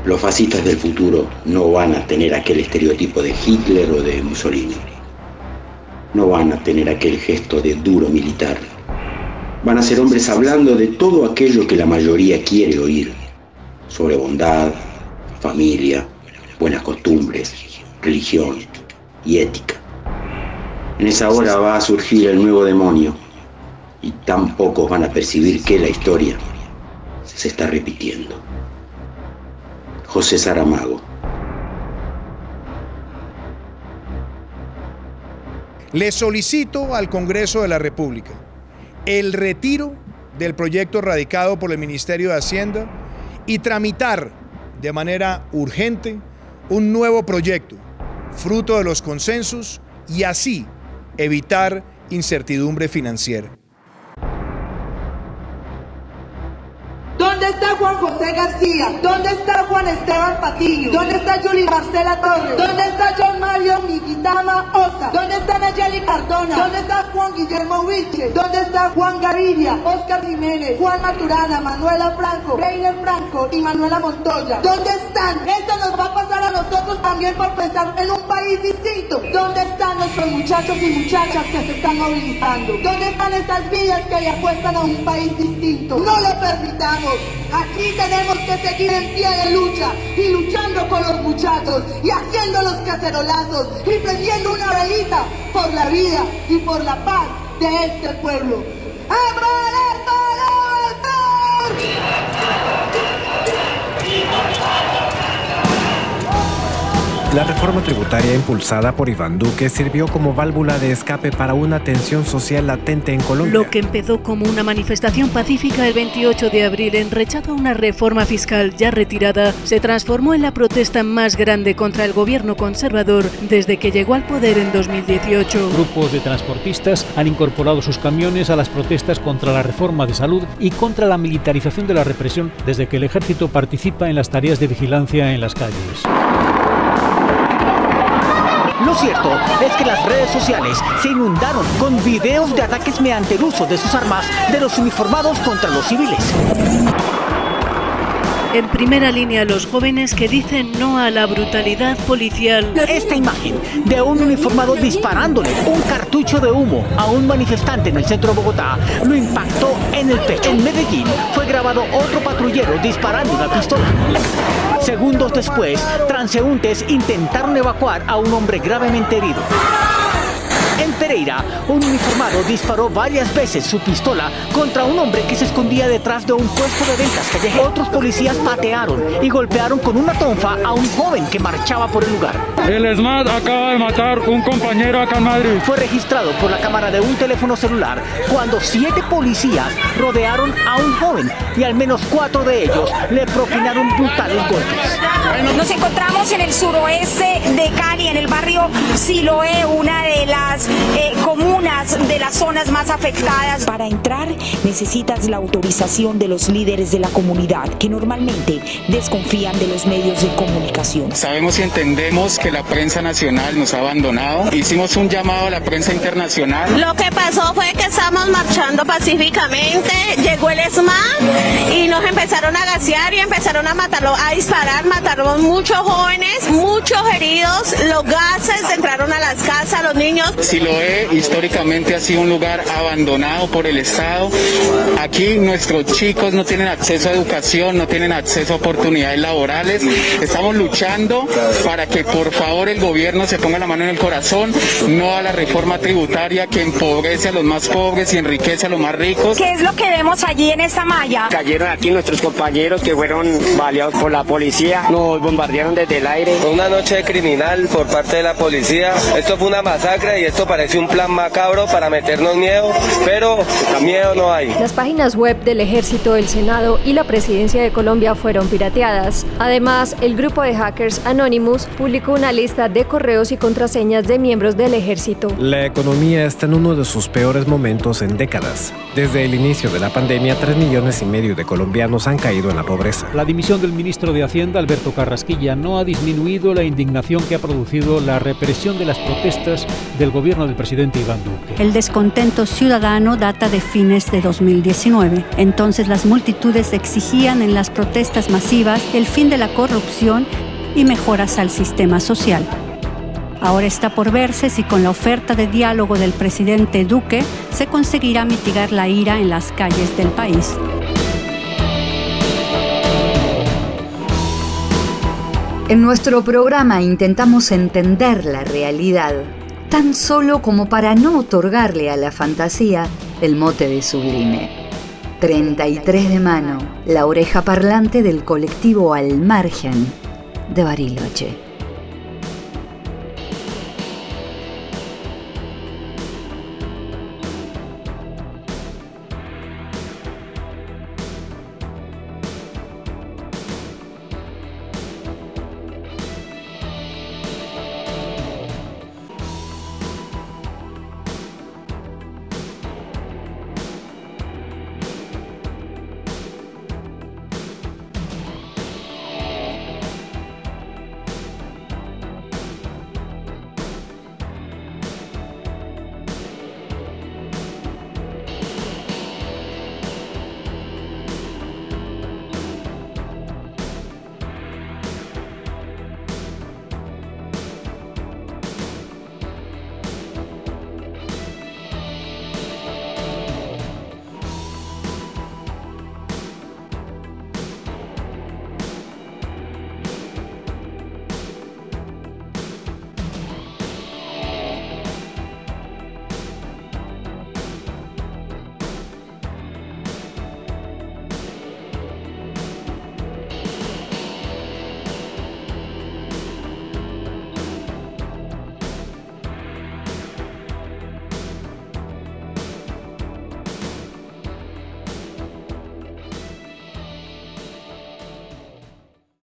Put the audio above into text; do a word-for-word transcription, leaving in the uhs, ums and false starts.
Los fascistas del futuro no van a tener aquel estereotipo de Hitler o de Mussolini. No van a tener aquel gesto de duro militar. Van a ser hombres hablando de todo aquello que la mayoría quiere oír, sobre bondad, familia, buenas costumbres, religión y ética. En esa hora va a surgir el nuevo demonio y tan pocos van a percibir que la historia se está repitiendo. José Saramago. Le solicito al Congreso de la República el retiro del proyecto radicado por el Ministerio de Hacienda y tramitar de manera urgente un nuevo proyecto, fruto de los consensos, y así evitar incertidumbre financiera. ¿Dónde está Juan José García? ¿Dónde está Juan Esteban Patiño? ¿Dónde está Yuli Marcela Torres? ¿Dónde está John Mario Miquitama Osa? ¿Dónde está Nayeli Cardona? ¿Dónde está Juan Guillermo Wilches? ¿Dónde está Juan Gaviria, Oscar Jiménez, Juan Maturana, Manuela Franco, Reiner Franco y Manuela Montoya? ¿Dónde están? Esto nos va a pasar a nosotros también por pensar en un país distinto. ¿Dónde están nuestros muchachos y muchachas que se están movilizando? ¿Dónde están esas vidas que le apuestan a un país distinto? No lo permitamos. Aquí tenemos que seguir en pie de lucha y luchando con los muchachos y haciendo los cacerolazos y prendiendo una velita por la vida y por la paz de este pueblo. La reforma tributaria impulsada por Iván Duque sirvió como válvula de escape para una tensión social latente en Colombia. Lo que empezó como una manifestación pacífica el veintiocho de abril en rechazo a una reforma fiscal ya retirada, se transformó en la protesta más grande contra el gobierno conservador desde que llegó al poder en dos mil dieciocho. Grupos de transportistas han incorporado sus camiones a las protestas contra la reforma de salud y contra la militarización de la represión desde que el ejército participa en las tareas de vigilancia en las calles. Lo cierto es que las redes sociales se inundaron con videos de ataques mediante el uso de sus armas de los uniformados contra los civiles. En primera línea, los jóvenes que dicen no a la brutalidad policial. Esta imagen de un uniformado disparándole un cartucho de humo a un manifestante en el centro de Bogotá lo impactó en el pecho. En Medellín fue grabado otro patrullero disparando una pistola. Segundos después, transeúntes intentaron evacuar a un hombre gravemente herido. En Pereira, un uniformado disparó varias veces su pistola contra un hombre que se escondía detrás de un puesto de ventas callejero. Otros policías patearon y golpearon con una tonfa a un joven que marchaba por el lugar. El ESMAD acaba de matar un compañero acá en Madrid. Fue registrado por la cámara de un teléfono celular cuando siete policías rodearon a un joven y al menos cuatro de ellos le propinaron brutales golpes. Nos encontramos en el suroeste de Cali, en el barrio Siloé, una de las eh, comunas de las zonas más afectadas. Para entrar necesitas la autorización de los líderes de la comunidad, que normalmente desconfían de los medios de comunicación. Sabemos y entendemos que la prensa nacional nos ha abandonado. Hicimos un llamado a la prensa internacional. Lo que pasó fue que estábamos marchando pacíficamente, llegó el ESMAD y nos empezaron a gasear y empezaron a matarlo, a disparar, mataron muchos jóvenes, muchos heridos, los gases entraron a las casas, los niños. Siloé históricamente ha sido un lugar abandonado por el Estado. Aquí nuestros chicos no tienen acceso a educación, no tienen acceso a oportunidades laborales. Estamos luchando para que por favor el gobierno se ponga la mano en el corazón, no a la reforma tributaria que empobrece a los más pobres y enriquece a los más ricos. ¿Qué es lo que vemos allí en esta malla? Cayeron aquí nuestros compañeros que fueron baleados por la policía, nos bombardearon desde el aire. Fue una noche criminal por parte de la policía. Esto fue una masacre y esto parece un plan macabro para meternos miedo, pero miedo no hay. Las páginas web del Ejército, el Senado y la Presidencia de Colombia fueron pirateadas. Además, el grupo de hackers Anonymous publicó una una lista de correos y contraseñas de miembros del ejército. La economía está en uno de sus peores momentos en décadas. Desde el inicio de la pandemia, tres millones y medio de colombianos han caído en la pobreza. La dimisión del ministro de Hacienda, Alberto Carrasquilla, no ha disminuido la indignación que ha producido la represión de las protestas del gobierno del presidente Iván Duque. El descontento ciudadano data de fines de dos mil diecinueve. Entonces las multitudes exigían en las protestas masivas el fin de la corrupción y mejoras al sistema social. Ahora está por verse si con la oferta de diálogo del presidente Duque se conseguirá mitigar la ira en las calles del país. En nuestro programa intentamos entender la realidad, tan solo como para no otorgarle a la fantasía el mote de sublime. treinta y tres de mano, la oreja parlante del colectivo Al Margen de Bariloche.